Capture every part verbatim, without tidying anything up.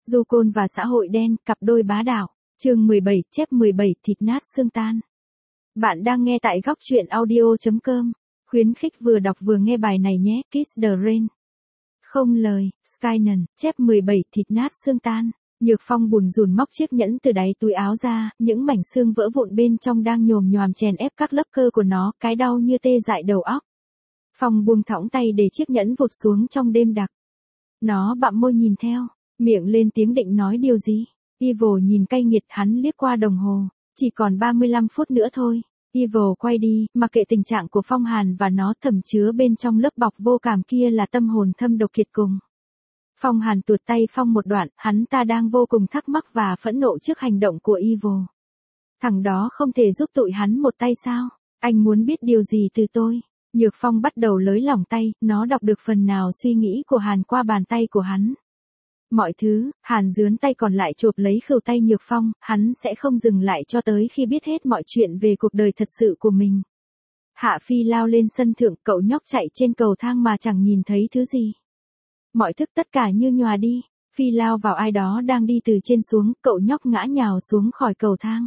Du Côn và xã hội đen, cặp đôi bá đạo. Chương mười bảy, chép mười bảy, thịt nát xương tan. Bạn đang nghe tại góc truyện audio chấm com. Khuyến khích vừa đọc vừa nghe bài này nhé. Kiss the Rain. Không lời, Skynen, chép mười bảy, thịt nát xương tan. Nhược Phong bùn rùn móc chiếc nhẫn từ đáy túi áo ra, những mảnh xương vỡ vụn bên trong đang nhồm nhòm chèn ép các lớp cơ của nó, cái đau như tê dại đầu óc. Phong buông thõng tay để chiếc nhẫn vụt xuống trong đêm đặc. Nó bặm môi nhìn theo, miệng lên tiếng định nói điều gì. Evil nhìn cay nghiệt, hắn liếc qua đồng hồ, chỉ còn ba mươi lăm phút nữa thôi. Evil quay đi, mặc kệ tình trạng của Phong Hàn và nó thẩm chứa bên trong lớp bọc vô cảm kia là tâm hồn thâm độc kiệt cùng. Phong Hàn tuột tay Phong một đoạn, hắn ta đang vô cùng thắc mắc và phẫn nộ trước hành động của Evil. Thằng đó không thể giúp tụi hắn một tay sao? Anh muốn biết điều gì từ tôi? Nhược Phong bắt đầu lới lỏng tay, nó đọc được phần nào suy nghĩ của Hàn qua bàn tay của hắn. Mọi thứ, Hàn dướn tay còn lại chộp lấy khửu tay Nhược Phong, hắn sẽ không dừng lại cho tới khi biết hết mọi chuyện về cuộc đời thật sự của mình. Hạ Phi lao lên sân thượng, cậu nhóc chạy trên cầu thang mà chẳng nhìn thấy thứ gì. Mọi thức tất cả như nhòa đi, Phi lao vào ai đó đang đi từ trên xuống, cậu nhóc ngã nhào xuống khỏi cầu thang.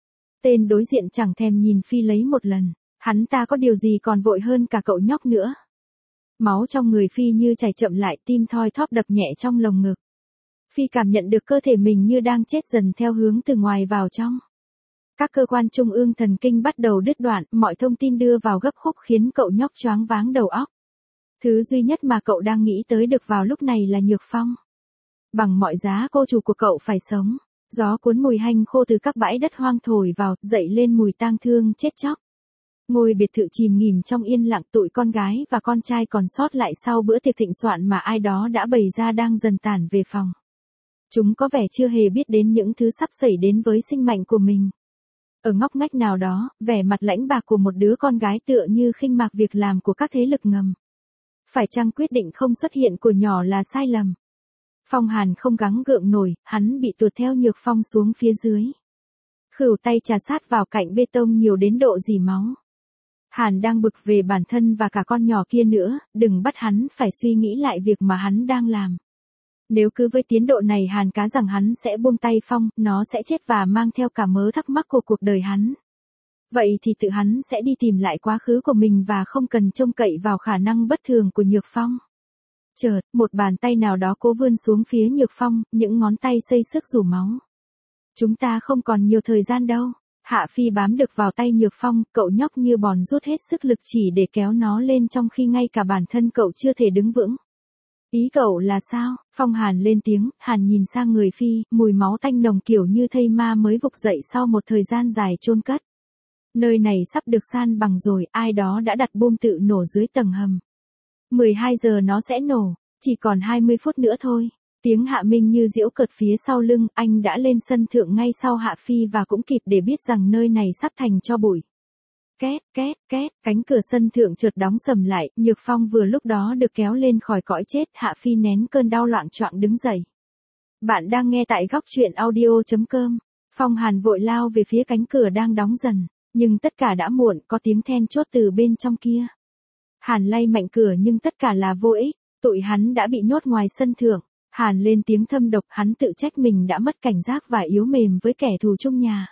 Tên đối diện chẳng thèm nhìn Phi lấy một lần, hắn ta có điều gì còn vội hơn cả cậu nhóc nữa. Máu trong người Phi như chảy chậm lại, tim thoi thóp đập nhẹ trong lồng ngực. Phi cảm nhận được cơ thể mình như đang chết dần theo hướng từ ngoài vào trong. Các cơ quan trung ương thần kinh bắt đầu đứt đoạn, mọi thông tin đưa vào gấp khúc khiến cậu nhóc choáng váng đầu óc. Thứ duy nhất mà cậu đang nghĩ tới được vào lúc này là Nhược Phong. Bằng mọi giá cô chủ của cậu phải sống. Gió cuốn mùi hanh khô từ các bãi đất hoang thổi vào, dậy lên mùi tang thương chết chóc. Ngôi biệt thự chìm nghỉm trong yên lặng, tụi con gái và con trai còn sót lại sau bữa tiệc thịnh soạn mà ai đó đã bày ra đang dần tản về phòng. Chúng có vẻ chưa hề biết đến những thứ sắp xảy đến với sinh mệnh của mình. Ở ngóc ngách nào đó, vẻ mặt lãnh bạc của một đứa con gái tựa như khinh mạc việc làm của các thế lực ngầm. Phải chăng quyết định không xuất hiện của nhỏ là sai lầm? Phong Hàn không gắng gượng nổi, hắn bị tuột theo Nhược Phong xuống phía dưới. Khửu tay chà sát vào cạnh bê tông nhiều đến độ rỉ máu. Hàn đang bực về bản thân và cả con nhỏ kia nữa, đừng bắt hắn phải suy nghĩ lại việc mà hắn đang làm. Nếu cứ với tiến độ này Hàn cá rằng hắn sẽ buông tay Phong, nó sẽ chết và mang theo cả mớ thắc mắc của cuộc đời hắn. Vậy thì tự hắn sẽ đi tìm lại quá khứ của mình và không cần trông cậy vào khả năng bất thường của Nhược Phong. Chợt, một bàn tay nào đó cố vươn xuống phía Nhược Phong, những ngón tay xây xước rủ máu. Chúng ta không còn nhiều thời gian đâu. Hạ Phi bám được vào tay Nhược Phong, cậu nhóc như bòn rút hết sức lực chỉ để kéo nó lên trong khi ngay cả bản thân cậu chưa thể đứng vững. Ý cậu là sao? Phong Hàn lên tiếng, Hàn nhìn sang người Phi, mùi máu tanh nồng kiểu như thây ma mới vực dậy sau một thời gian dài chôn cất. Nơi này sắp được san bằng rồi, ai đó đã đặt bom tự nổ dưới tầng hầm. mười hai giờ nó sẽ nổ, chỉ còn hai mươi phút nữa thôi. Tiếng Hạ Minh như giễu cợt phía sau lưng, anh đã lên sân thượng ngay sau Hạ Phi và cũng kịp để biết rằng nơi này sắp thành tro bụi. Két, két, két, cánh cửa sân thượng chợt đóng sầm lại, Nhược Phong vừa lúc đó được kéo lên khỏi cõi chết, Hạ Phi nén cơn đau loạng choạng đứng dậy. Bạn đang nghe tại góc truyện audio chấm com. Phong Hàn vội lao về phía cánh cửa đang đóng dần, nhưng tất cả đã muộn, có tiếng then chốt từ bên trong kia. Hàn lay mạnh cửa nhưng tất cả là vô ích, tụi hắn đã bị nhốt ngoài sân thượng. Hàn lên tiếng thâm độc, hắn tự trách mình đã mất cảnh giác và yếu mềm với kẻ thù chung nhà.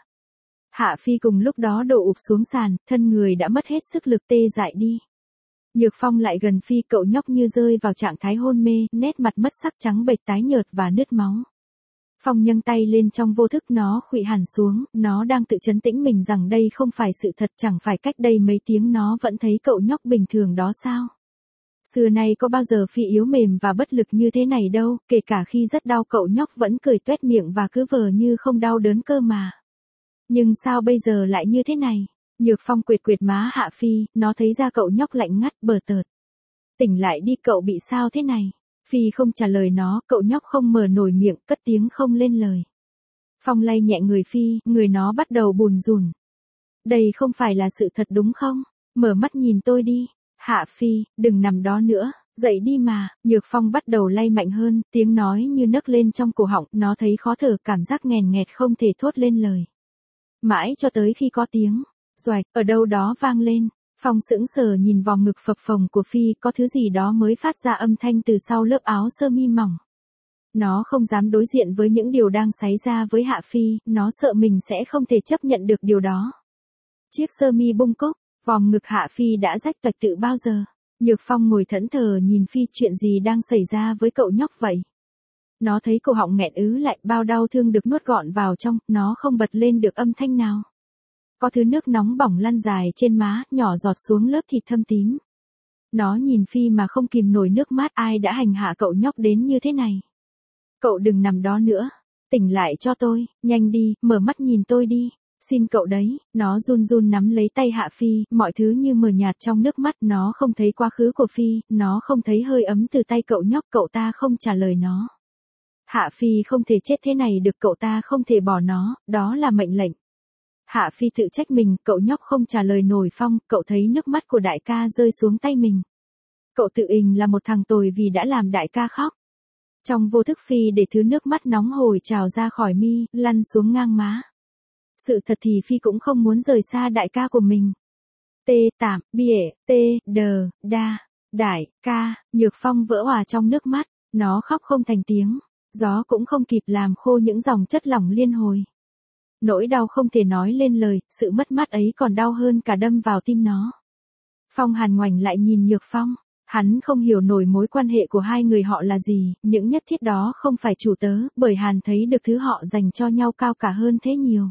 Hạ Phi cùng lúc đó đổ ụp xuống sàn, thân người đã mất hết sức lực tê dại đi. Nhược Phong lại gần Phi, cậu nhóc như rơi vào trạng thái hôn mê, nét mặt mất sắc trắng bệch tái nhợt và nứt máu. Phong nhấc tay lên trong vô thức, nó khuỵu hẳn xuống, nó đang tự trấn tĩnh mình rằng đây không phải sự thật, chẳng phải cách đây mấy tiếng nó vẫn thấy cậu nhóc bình thường đó sao. Xưa nay có bao giờ Phi yếu mềm và bất lực như thế này đâu, kể cả khi rất đau cậu nhóc vẫn cười tuét miệng và cứ vờ như không đau đớn cơ mà. Nhưng sao bây giờ lại như thế này? Nhược Phong quệt quệt má Hạ Phi, nó thấy da cậu nhóc lạnh ngắt bờ tợt. Tỉnh lại đi, cậu bị sao thế này? Phi không trả lời nó, cậu nhóc không mở nổi miệng, cất tiếng không lên lời. Phong lay nhẹ người Phi, người nó bắt đầu bùn rùn. Đây không phải là sự thật đúng không? Mở mắt nhìn tôi đi. Hạ Phi, đừng nằm đó nữa, dậy đi mà. Nhược Phong bắt đầu lay mạnh hơn, tiếng nói như nấc lên trong cổ họng, nó thấy khó thở, cảm giác nghèn nghẹt không thể thốt lên lời. Mãi cho tới khi có tiếng doạch ở đâu đó vang lên, Phong sững sờ nhìn vòng ngực phập phồng của Phi, có thứ gì đó mới phát ra âm thanh từ sau lớp áo sơ mi mỏng. Nó không dám đối diện với những điều đang xảy ra với Hạ Phi, nó sợ mình sẽ không thể chấp nhận được điều đó. Chiếc sơ mi bung cúc, vòng ngực Hạ Phi đã rách toạch từ bao giờ. Nhược Phong ngồi thẫn thờ nhìn Phi, chuyện gì đang xảy ra với cậu nhóc vậy? Nó thấy cổ họng nghẹn ứ lại, bao đau thương được nuốt gọn vào trong, nó không bật lên được âm thanh nào. Có thứ nước nóng bỏng lăn dài trên má, nhỏ giọt xuống lớp thịt thâm tím. Nó nhìn Phi mà không kìm nổi nước mắt, ai đã hành hạ cậu nhóc đến như thế này? Cậu đừng nằm đó nữa, tỉnh lại cho tôi, nhanh đi, mở mắt nhìn tôi đi, xin cậu đấy. Nó run run nắm lấy tay Hạ Phi, mọi thứ như mờ nhạt trong nước mắt, nó không thấy quá khứ của Phi, nó không thấy hơi ấm từ tay cậu nhóc, cậu ta không trả lời nó. Hạ Phi không thể chết thế này được, cậu ta không thể bỏ nó, đó là mệnh lệnh. Hạ Phi tự trách mình, cậu nhóc không trả lời nổi Phong, cậu thấy nước mắt của đại ca rơi xuống tay mình. Cậu tự ình là một thằng tồi vì đã làm đại ca khóc. Trong vô thức Phi để thứ nước mắt nóng hổi trào ra khỏi mi, lăn xuống ngang má. Sự thật thì Phi cũng không muốn rời xa đại ca của mình. Tê tạm, bỉa, tê, đờ, đa, đại, ca, Nhược Phong vỡ òa trong nước mắt, nó khóc không thành tiếng, gió cũng không kịp làm khô những dòng chất lỏng liên hồi. Nỗi đau không thể nói lên lời, sự mất mát ấy còn đau hơn cả đâm vào tim nó. Phong Hàn ngoảnh lại nhìn Nhược Phong, hắn không hiểu nổi mối quan hệ của hai người họ là gì, những nhất thiết đó không phải chủ tớ, bởi Hàn thấy được thứ họ dành cho nhau cao cả hơn thế nhiều.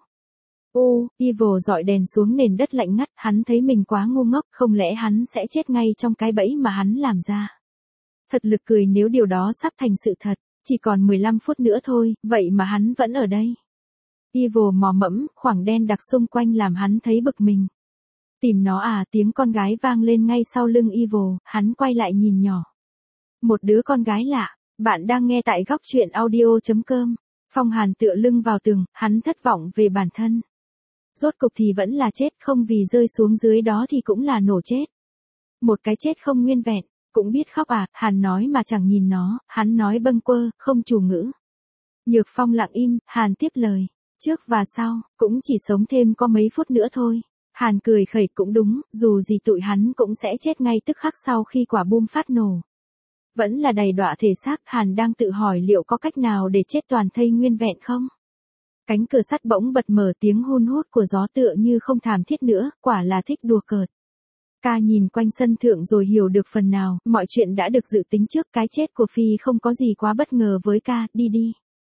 Ô, Evil dọi đèn xuống nền đất lạnh ngắt, hắn thấy mình quá ngu ngốc, không lẽ hắn sẽ chết ngay trong cái bẫy mà hắn làm ra. Thật lực cười nếu điều đó sắp thành sự thật, chỉ còn mười lăm phút nữa thôi, vậy mà hắn vẫn ở đây. Evil mò mẫm, khoảng đen đặc xung quanh làm hắn thấy bực mình. Tìm nó à, tiếng con gái vang lên ngay sau lưng Evil, hắn quay lại nhìn nhỏ. Một đứa con gái lạ, bạn đang nghe tại góc truyện audio chấm com. Phong Hàn tựa lưng vào tường, hắn thất vọng về bản thân. Rốt cục thì vẫn là chết, không vì rơi xuống dưới đó thì cũng là nổ chết. Một cái chết không nguyên vẹn, cũng biết khóc à, Hàn nói mà chẳng nhìn nó, hắn nói bâng quơ, không chủ ngữ. Nhược Phong lặng im, Hàn tiếp lời. Trước và sau, cũng chỉ sống thêm có mấy phút nữa thôi. Hàn cười khẩy, cũng đúng, dù gì tụi hắn cũng sẽ chết ngay tức khắc sau khi quả bom phát nổ. Vẫn là đầy đọa thể xác, Hàn đang tự hỏi liệu có cách nào để chết toàn thây nguyên vẹn không? Cánh cửa sắt bỗng bật mở, tiếng hun hút của gió tựa như không thảm thiết nữa, quả là thích đùa cợt. Ca nhìn quanh sân thượng rồi hiểu được phần nào, mọi chuyện đã được dự tính trước, cái chết của Phi không có gì quá bất ngờ với ca, đi đi.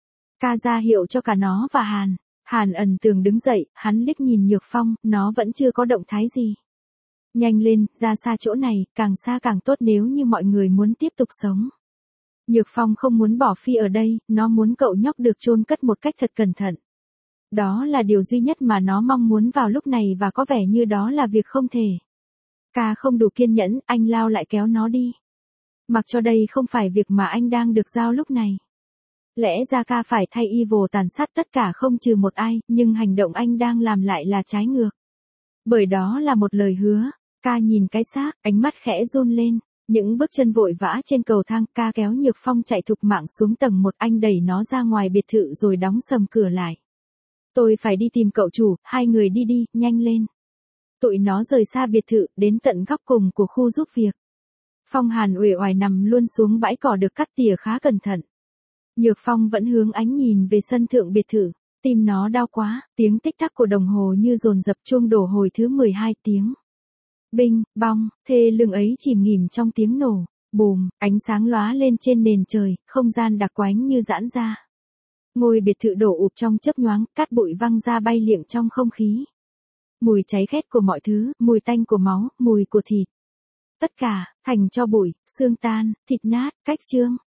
Ca ra hiệu cho cả nó và Hàn. Hàn ẩn tường đứng dậy, hắn liếc nhìn Nhược Phong, nó vẫn chưa có động thái gì. Nhanh lên, ra xa chỗ này, càng xa càng tốt nếu như mọi người muốn tiếp tục sống. Nhược Phong không muốn bỏ Phi ở đây, nó muốn cậu nhóc được chôn cất một cách thật cẩn thận. Đó là điều duy nhất mà nó mong muốn vào lúc này và có vẻ như đó là việc không thể. Ca không đủ kiên nhẫn, anh lao lại kéo nó đi. Mặc cho đây không phải việc mà anh đang được giao lúc này. Lẽ ra ca phải thay Evil tàn sát tất cả không trừ một ai, nhưng hành động anh đang làm lại là trái ngược. Bởi đó là một lời hứa, ca nhìn cái xác, ánh mắt khẽ run lên, những bước chân vội vã trên cầu thang, ca kéo Nhược Phong chạy thục mạng xuống tầng một, anh đẩy nó ra ngoài biệt thự rồi đóng sầm cửa lại. Tôi phải đi tìm cậu chủ, hai người đi đi, nhanh lên. Tụi nó rời xa biệt thự, đến tận góc cùng của khu giúp việc. Phong Hàn uể oải nằm luôn xuống bãi cỏ được cắt tỉa khá cẩn thận. Nhược Phong vẫn hướng ánh nhìn về sân thượng biệt thự, tim nó đau quá, tiếng tích tắc của đồng hồ như dồn dập, chuông đổ hồi thứ mười hai tiếng. Binh, bong, thê lưng ấy chìm nghỉm trong tiếng nổ, bùm, ánh sáng lóa lên trên nền trời, không gian đặc quánh như giãn ra. Ngôi biệt thự đổ ụp trong chớp nhoáng, cát bụi văng ra bay liệng trong không khí. Mùi cháy khét của mọi thứ, mùi tanh của máu, mùi của thịt. Tất cả, thành tro bụi, xương tan, thịt nát, cách trương.